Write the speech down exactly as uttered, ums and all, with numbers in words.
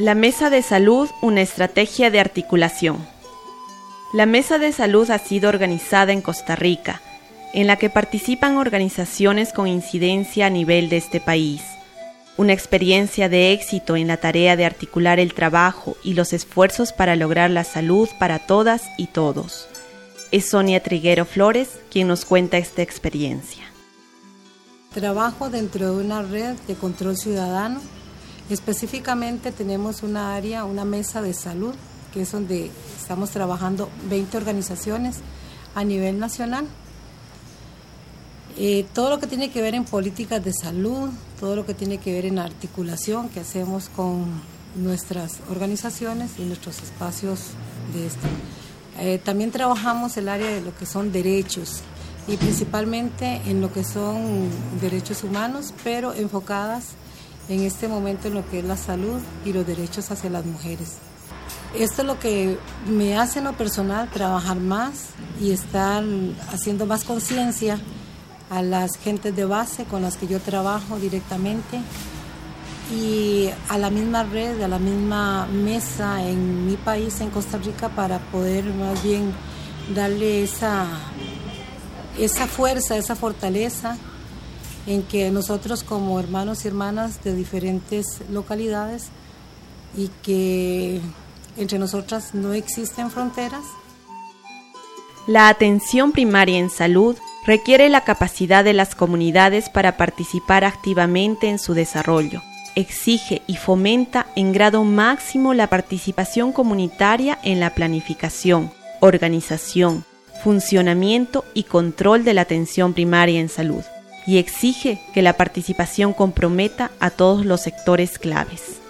La Mesa de Salud, una estrategia de articulación. La Mesa de Salud ha sido organizada en Costa Rica, en la que participan organizaciones con incidencia a nivel de este país. Una experiencia de éxito en la tarea de articular el trabajo y los esfuerzos para lograr la salud para todas y todos. Es Sonia Triguero Flores quien nos cuenta esta experiencia. Trabajo dentro de una red de control ciudadano. Específicamente tenemos una área, una mesa de salud, que es donde estamos trabajando veinte organizaciones a nivel nacional. Eh, todo lo que tiene que ver en políticas de salud, todo lo que tiene que ver en articulación que hacemos con nuestras organizaciones y nuestros espacios de esto. Eh, también trabajamos el área de lo que son derechos y principalmente en lo que son derechos humanos, pero enfocadas en este momento en lo que es la salud y los derechos hacia las mujeres. Esto es lo que me hace en lo personal trabajar más y estar haciendo más conciencia a las gentes de base con las que yo trabajo directamente y a la misma red, a la misma mesa en mi país, en Costa Rica, para poder más bien darle esa, esa fuerza, esa fortaleza en que nosotros como hermanos y hermanas de diferentes localidades y que entre nosotras no existen fronteras. La atención primaria en salud requiere la capacidad de las comunidades para participar activamente en su desarrollo. Exige y fomenta en grado máximo la participación comunitaria en la planificación, organización, funcionamiento y control de la atención primaria en salud, y exige que la participación comprometa a todos los sectores claves.